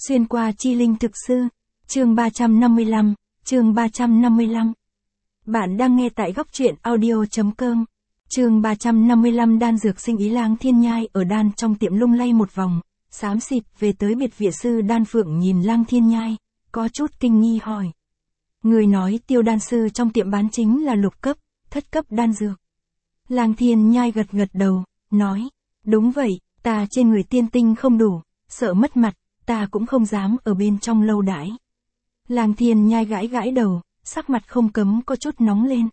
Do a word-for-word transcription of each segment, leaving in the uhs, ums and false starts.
Xuyên qua chi linh thực sư, chương ba trăm năm mươi lăm, chương ba trăm năm mươi lăm. Bạn đang nghe tại góc truyện audio.com. Chương ba trăm năm mươi lăm. Đan dược sinh ý Lang Thiên Nhai ở đan trong tiệm lung lay một vòng, xám xịt về tới biệt viện. Sư Đan Phượng nhìn Lang Thiên Nhai, có chút kinh nghi hỏi. Người nói Tiêu đan sư trong tiệm bán chính là lục cấp, thất cấp đan dược. Lang Thiên Nhai gật gật đầu, nói, đúng vậy, ta trên người tiên tinh không đủ, sợ mất mặt, ta cũng không dám ở bên trong lâu đãi. Lang Thiên Nhai gãi gãi đầu, sắc mặt không cấm có chút nóng lên.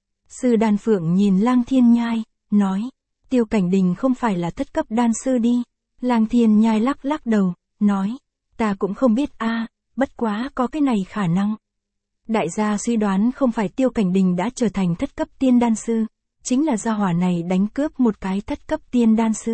Sư Đan Phượng nhìn Lang Thiên Nhai, nói, Tiêu Cảnh Đình không phải là thất cấp đan sư đi. Lang Thiên Nhai lắc lắc đầu, nói, ta cũng không biết a, bất quá có cái này khả năng. Đại gia suy đoán không phải Tiêu Cảnh Đình đã trở thành thất cấp tiên đan sư, chính là gia hỏa này đánh cướp một cái thất cấp tiên đan sư.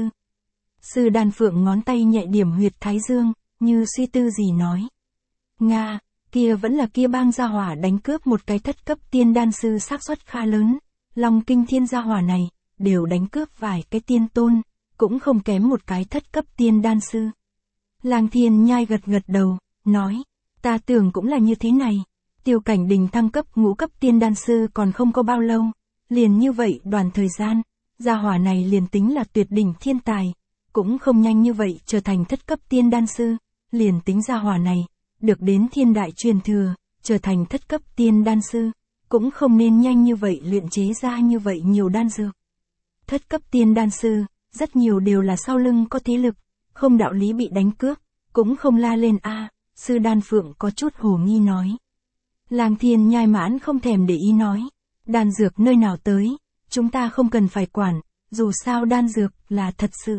Sư Đan Phượng ngón tay nhẹ điểm huyệt thái dương, như suy tư gì nói. Nga, kia vẫn là kia bang gia hỏa đánh cướp một cái thất cấp tiên đan sư, xác suất khá lớn. Long Kinh Thiên gia hỏa này, đều đánh cướp vài cái tiên tôn, cũng không kém một cái thất cấp tiên đan sư. Lang Thiên Nhai gật gật đầu, nói, ta tưởng cũng là như thế này. Tiêu Cảnh Đình thăng cấp ngũ cấp tiên đan sư còn không có bao lâu, liền như vậy đoàn thời gian, gia hỏa này liền tính là tuyệt đỉnh thiên tài, cũng không nhanh như vậy trở thành thất cấp tiên đan sư, liền tính gia hỏa này, được đến thiên đại truyền thừa, trở thành thất cấp tiên đan sư, cũng không nên nhanh như vậy luyện chế ra như vậy nhiều đan dược. Thất cấp tiên đan sư, rất nhiều đều là sau lưng có thế lực, không đạo lý bị đánh cướp, cũng không la lên a. Sư Đan Phượng có chút hồ nghi nói. Lang Thiên Nhai mãn không thèm để ý nói, đan dược nơi nào tới, chúng ta không cần phải quản, dù sao đan dược là thật sự.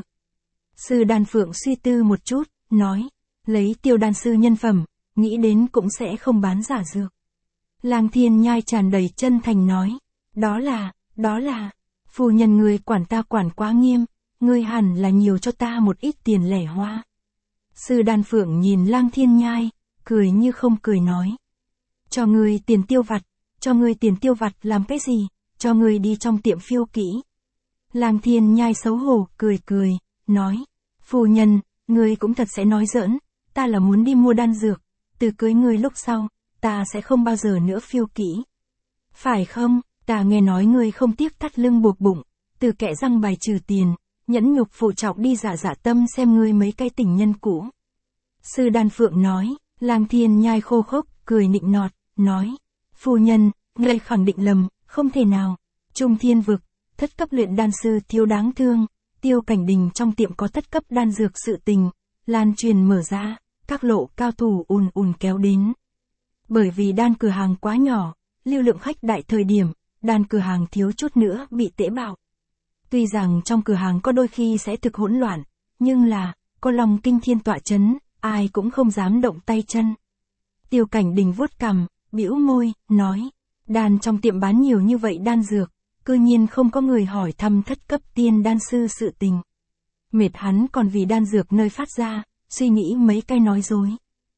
Sư Đan Phượng suy tư một chút, nói, lấy Tiêu đan sư nhân phẩm, nghĩ đến cũng sẽ không bán giả dược. Lang Thiên Nhai tràn đầy chân thành nói, đó là, đó là, phu nhân người quản ta quản quá nghiêm, ngươi hẳn là nhiều cho ta một ít tiền lẻ hoa. Sư Đan Phượng nhìn Lang Thiên Nhai, cười như không cười nói. Cho ngươi tiền tiêu vặt, cho ngươi tiền tiêu vặt làm cái gì, cho ngươi đi trong tiệm phiêu kỹ. Lang Thiên Nhai xấu hổ, cười cười, nói, phu nhân, ngươi cũng thật sẽ nói giỡn, ta là muốn đi mua đan dược, từ cưới ngươi lúc sau, ta sẽ không bao giờ nữa phiêu kỹ. Phải không, ta nghe nói ngươi không tiếc thắt lưng buộc bụng, từ kẻ răng bài trừ tiền, nhẫn nhục phụ trọng đi giả giả tâm xem ngươi mấy cái tình nhân cũ. Sư Đan Phượng nói, Lang Thiên Nhai khô khốc, cười nịnh nọt, nói, phu nhân, ngươi khẳng định lầm, không thể nào. Trung Thiên Vực, thất cấp luyện đan sư thiếu đáng thương, Tiêu Cảnh Đình trong tiệm có thất cấp đan dược sự tình, lan truyền mở ra, các lộ cao thủ ùn ùn kéo đến. Bởi vì đan cửa hàng quá nhỏ, lưu lượng khách đại thời điểm, đan cửa hàng thiếu chút nữa bị tễ bạo. Tuy rằng trong cửa hàng có đôi khi sẽ thực hỗn loạn, nhưng là, có Long Kinh Thiên tọa chấn, ai cũng không dám động tay chân. Tiêu Cảnh Đình vuốt cằm, bĩu môi, nói, đan trong tiệm bán nhiều như vậy đan dược, cư nhiên không có người hỏi thăm thất cấp tiên đan sư sự tình. Mệt hắn còn vì đan dược nơi phát ra, suy nghĩ mấy cái nói dối.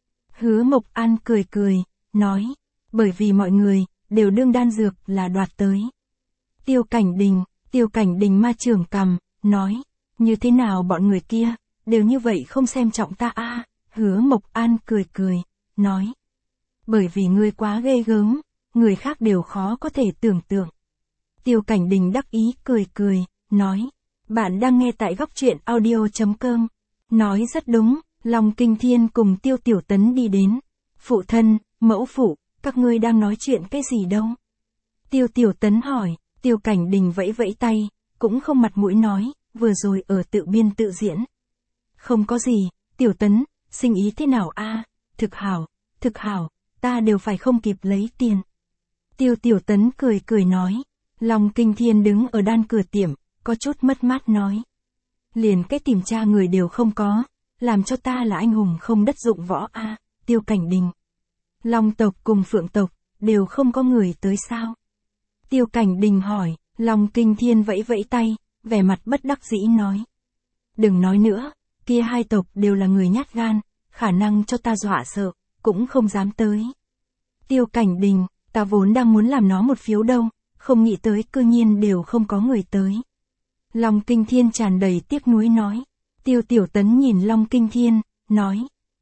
Hứa Mộc An cười cười, nói, bởi vì mọi người, đều đương đan dược là đoạt tới. Tiêu Cảnh Đình, Tiêu Cảnh Đình ma trưởng cằm, nói, như thế nào bọn người kia, đều như vậy không xem trọng ta a. Hứa Mộc An cười cười, nói, bởi vì ngươi quá ghê gớm, người khác đều khó có thể tưởng tượng. Tiêu Cảnh Đình đắc ý cười cười, nói, bạn đang nghe tại góc truyện audio.com. Nói rất đúng, Long Kinh Thiên cùng Tiêu Tiểu Tấn đi đến. Phụ thân, mẫu phụ, các ngươi đang nói chuyện cái gì đâu? Tiêu Tiểu Tấn hỏi, Tiêu Cảnh Đình vẫy vẫy tay, cũng không mặt mũi nói, vừa rồi ở tự biên tự diễn. Không có gì, Tiểu Tấn, sinh ý thế nào a? Thực hảo, thực hảo, ta đều phải không kịp lấy tiền. Tiêu Tiểu Tấn cười cười nói, Long Kinh Thiên đứng ở đan cửa tiệm, có chút mất mát nói. Liền cái tìm tra người đều không có, làm cho ta là anh hùng không đất dụng võ a. Tiêu Cảnh Đình. Long tộc cùng Phượng tộc, đều không có người tới sao? Tiêu Cảnh Đình hỏi, Long Kinh Thiên vẫy vẫy tay, vẻ mặt bất đắc dĩ nói. Đừng nói nữa, kia hai tộc đều là người nhát gan, khả năng cho ta dọa sợ, cũng không dám tới. Tiêu Cảnh Đình, ta vốn đang muốn làm nó một phiếu đâu, không nghĩ tới cư nhiên đều không có người tới. Long Kinh Thiên tràn đầy tiếc nuối nói. Tiêu Tiểu Tấn nhìn Long Kinh Thiên, nói,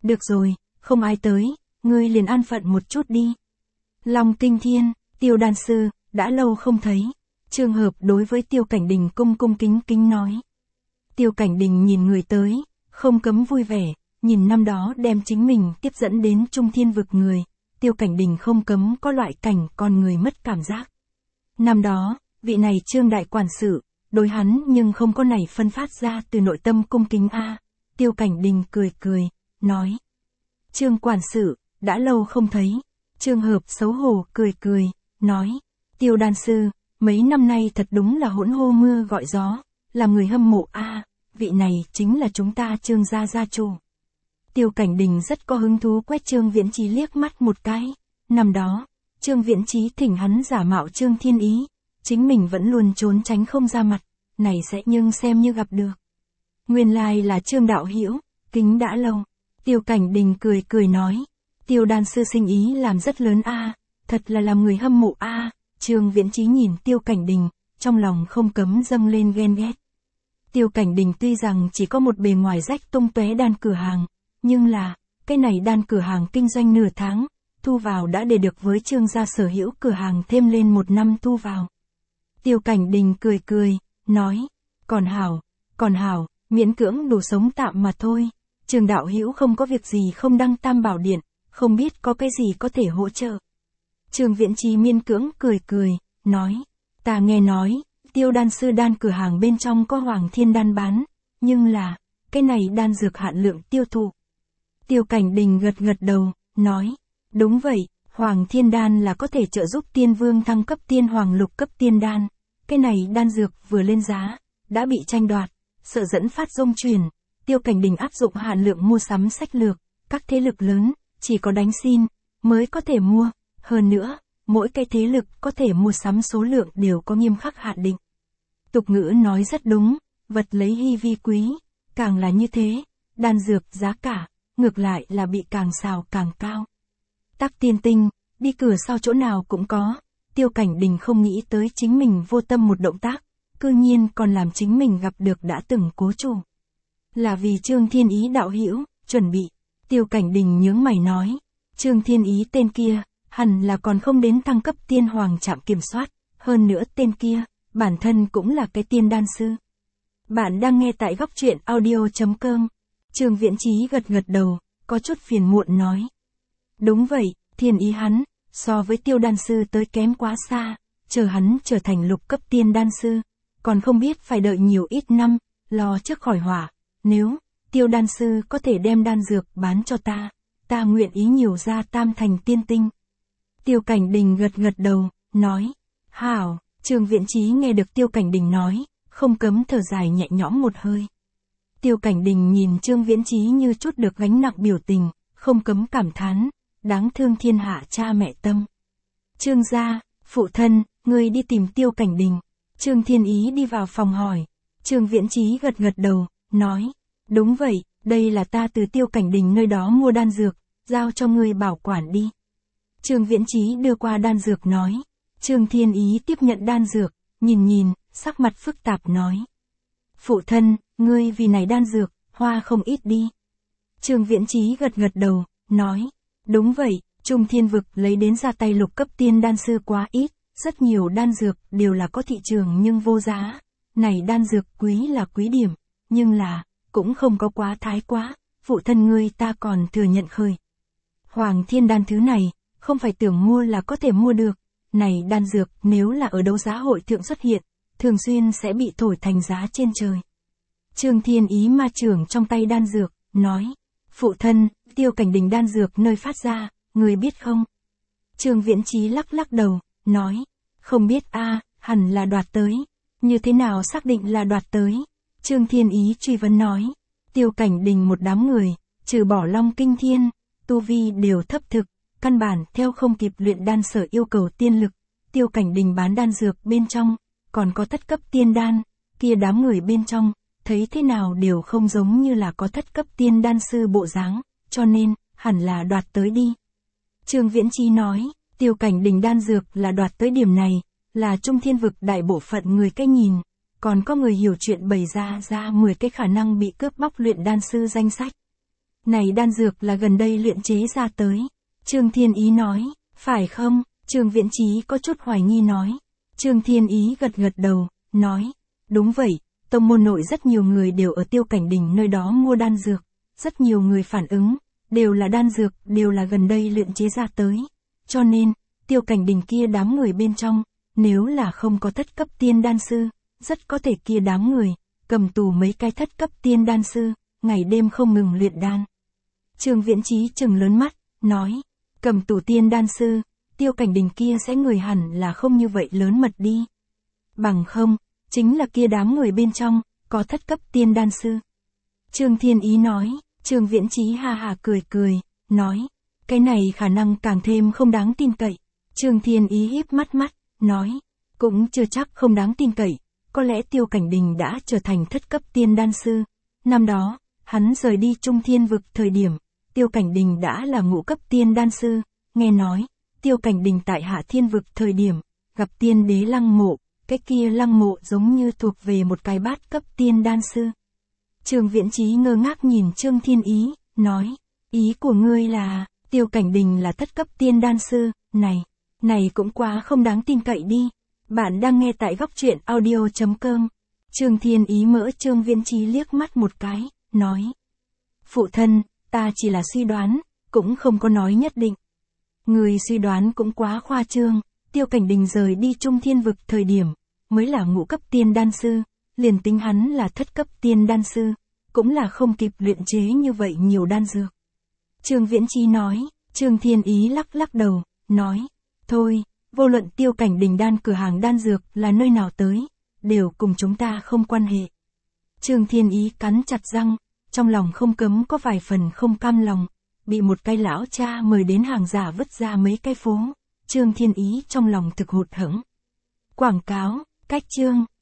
Được rồi, không ai tới, ngươi liền an phận một chút đi. Long Kinh Thiên, Tiêu đan sư, đã lâu không thấy. Trương Hợp đối với Tiêu Cảnh Đình cung cung kính kính nói. Tiêu Cảnh Đình nhìn người tới, không cấm vui vẻ, nhìn năm đó đem chính mình tiếp dẫn đến Trung Thiên vực người, Tiêu Cảnh Đình không cấm có loại cảnh con người mất cảm giác. Năm đó, vị này Trương đại quản sự, đối hắn nhưng không có nảy phân phát ra từ nội tâm cung kính a. Tiêu Cảnh Đình cười cười, nói. Trương quản sự, đã lâu không thấy. Trương Hợp xấu hổ cười cười, nói. Tiêu đan sư, mấy năm nay thật đúng là hỗn hô mưa gọi gió, làm người hâm mộ a. Vị này chính là chúng ta Trương gia gia chủ. Tiêu Cảnh Đình rất có hứng thú quét Trương Viễn Chí liếc mắt một cái. Năm đó, Trương Viễn Chí thỉnh hắn giả mạo Trương Thiên Ý, chính mình vẫn luôn trốn tránh không ra mặt, này sẽ nhưng xem như gặp được. Nguyên lai là Trương đạo hữu, kính đã lâu. Tiêu Cảnh Đình cười cười nói, Tiêu đan sư sinh ý làm rất lớn a, thật là làm người hâm mộ a. Trương Viễn Chí nhìn Tiêu Cảnh Đình, trong lòng không cấm dâng lên ghen ghét. Tiêu Cảnh Đình tuy rằng chỉ có một bề ngoài rách tung tóe đan cửa hàng, nhưng là, cái này đan cửa hàng kinh doanh nửa tháng, thu vào đã để được với Trương gia sở hữu cửa hàng thêm lên một năm thu vào. Tiêu Cảnh Đình cười cười, nói, còn hảo, còn hảo, miễn cưỡng đủ sống tạm mà thôi. Trương đạo hữu không có việc gì không đăng Tam Bảo Điện, không biết có cái gì có thể hỗ trợ. Trương Viễn Chí miễn cưỡng cười cười, nói, ta nghe nói, Tiêu đan sư đan cửa hàng bên trong có Hoàng Thiên đan bán, nhưng là, cái này đan dược hạn lượng tiêu thụ. Tiêu Cảnh Đình gật gật đầu, nói, đúng vậy, Hoàng Thiên đan là có thể trợ giúp tiên vương thăng cấp tiên hoàng lục cấp tiên đan. Cái này đan dược vừa lên giá, đã bị tranh đoạt, sợ dẫn phát dông truyền. Tiêu Cảnh Đình áp dụng hạn lượng mua sắm sách lược, các thế lực lớn, chỉ có đánh xin, mới có thể mua. Hơn nữa, mỗi cái thế lực có thể mua sắm số lượng đều có nghiêm khắc hạn định. Tục ngữ nói rất đúng, vật lấy hy vi quý, càng là như thế, đan dược giá cả, ngược lại là bị càng xào càng cao. Tắc tiên tinh, đi cửa sau chỗ nào cũng có. Tiêu Cảnh Đình không nghĩ tới chính mình vô tâm một động tác, cư nhiên còn làm chính mình gặp được đã từng cố chủ. Là vì Trương Thiên Ý đạo hữu, chuẩn bị. Tiêu Cảnh Đình nhướng mày nói, Trương Thiên Ý tên kia, hẳn là còn không đến thăng cấp tiên hoàng trạm kiểm soát, hơn nữa tên kia, bản thân cũng là cái tiên đan sư. Bạn đang nghe tại góc truyện audio chấm com. Trương Viễn Chí gật gật đầu, có chút phiền muộn nói. Đúng vậy, Thiên Ý hắn, so với Tiêu đan sư tới kém quá xa, chờ hắn trở thành lục cấp tiên đan sư, còn không biết phải đợi nhiều ít năm, lo trước khỏi hỏa. Nếu, Tiêu đan sư có thể đem đan dược bán cho ta, ta nguyện ý nhiều ra tam thành tiên tinh. Tiêu Cảnh Đình gật gật đầu, nói, hảo. Trương Viễn Chí nghe được Tiêu Cảnh Đình nói, không cấm thở dài nhẹ nhõm một hơi. Tiêu Cảnh Đình nhìn Trương Viễn Chí như chút được gánh nặng biểu tình, không cấm cảm thán, đáng thương thiên hạ cha mẹ tâm. Trương gia, phụ thân, ngươi đi tìm Tiêu Cảnh Đình. Trương Thiên Ý đi vào phòng hỏi. Trương Viễn Chí gật gật đầu, nói, đúng vậy, đây là ta từ Tiêu Cảnh Đình nơi đó mua đan dược, giao cho ngươi bảo quản đi. Trương Viễn Chí đưa qua đan dược nói. Trương Thiên Ý tiếp nhận đan dược, nhìn nhìn, sắc mặt phức tạp nói. Phụ thân, ngươi vì này đan dược, hoa không ít đi. Trương Viễn Chí gật gật đầu, nói. Đúng vậy, Trung Thiên vực lấy đến ra tay lục cấp tiên đan sư quá ít, rất nhiều đan dược đều là có thị trường nhưng vô giá. Này đan dược quý là quý điểm, nhưng là, cũng không có quá thái quá, phụ thân ngươi ta còn thừa nhận khơi. Hoàng Thiên đan thứ này, không phải tưởng mua là có thể mua được. Này đan dược nếu là ở đấu giá hội thượng xuất hiện, thường xuyên sẽ bị thổi thành giá trên trời. Trương Thiên Ý ma trưởng trong tay đan dược, nói. Phụ thân, Tiêu Cảnh Đình đan dược nơi phát ra, người biết không? Trương Viễn Chí lắc lắc đầu, nói. Không biết a, hẳn là đoạt tới. Như thế nào xác định là đoạt tới? Trương Thiên Ý truy vấn nói. Tiêu Cảnh Đình một đám người, trừ bỏ Long Kinh Thiên, tu vi đều thấp thực. Căn bản theo không kịp luyện đan sở yêu cầu tiên lực, Tiêu Cảnh Đình bán đan dược bên trong, còn có thất cấp tiên đan, kia đám người bên trong, thấy thế nào đều không giống như là có thất cấp tiên đan sư bộ dáng, cho nên, hẳn là đoạt tới đi. Trương Viễn Chí nói, Tiêu Cảnh Đình đan dược là đoạt tới điểm này, là Trung Thiên vực đại bộ phận người cái nhìn, còn có người hiểu chuyện bày ra ra mười cái khả năng bị cướp bóc luyện đan sư danh sách. Này đan dược là gần đây luyện chế ra tới. Trương Thiên Ý nói, phải không? Trương Viễn Chí có chút hoài nghi nói. Trương Thiên Ý gật gật đầu, nói, đúng vậy, tông môn nội rất nhiều người đều ở Tiêu Cảnh Đình nơi đó mua đan dược, rất nhiều người phản ứng, đều là đan dược, đều là gần đây luyện chế ra tới. Cho nên, Tiêu Cảnh Đình kia đám người bên trong, nếu là không có thất cấp tiên đan sư, rất có thể kia đám người, cầm tù mấy cái thất cấp tiên đan sư, ngày đêm không ngừng luyện đan. Trương Viễn Chí trừng lớn mắt, nói, cầm tù tiên đan sư, Tiêu Cảnh Đình kia sẽ người hẳn là không như vậy lớn mật đi. Bằng không, chính là kia đám người bên trong, có thất cấp tiên đan sư. Trương Thiên Ý nói, Trương Viễn Chí ha ha cười cười, nói, cái này khả năng càng thêm không đáng tin cậy. Trương Thiên Ý híp mắt mắt, nói, cũng chưa chắc không đáng tin cậy, có lẽ Tiêu Cảnh Đình đã trở thành thất cấp tiên đan sư. Năm đó, hắn rời đi Trung Thiên vực thời điểm, Tiêu Cảnh Đình đã là ngũ cấp tiên đan sư, nghe nói, Tiêu Cảnh Đình tại Hạ Thiên vực thời điểm, gặp tiên đế lăng mộ, cái kia lăng mộ giống như thuộc về một cái bát cấp tiên đan sư. Trương Viễn Chí ngơ ngác nhìn Trương Thiên Ý, nói, ý của ngươi là, Tiêu Cảnh Đình là thất cấp tiên đan sư, này, này cũng quá không đáng tin cậy đi. Bạn đang nghe tại góc truyện audio chấm com. Trương Thiên Ý mỡ Trương Viễn Chí liếc mắt một cái, nói, phụ thân, ta chỉ là suy đoán, cũng không có nói nhất định. Người suy đoán cũng quá khoa trương, Tiêu Cảnh Đình rời đi Trung Thiên vực thời điểm, mới là ngũ cấp tiên đan sư, liền tính hắn là thất cấp tiên đan sư, cũng là không kịp luyện chế như vậy nhiều đan dược. Trương Viễn Chí nói, Trương Thiên Ý lắc lắc đầu, nói, thôi, vô luận Tiêu Cảnh Đình đan cửa hàng đan dược là nơi nào tới, đều cùng chúng ta không quan hệ. Trương Thiên Ý cắn chặt răng, trong lòng không cấm có vài phần không cam lòng, bị một cái lão cha mời đến hàng giả vứt ra mấy cái phố, Trương Thiên Ý trong lòng thực hụt hẫng. Quảng cáo, cách chương.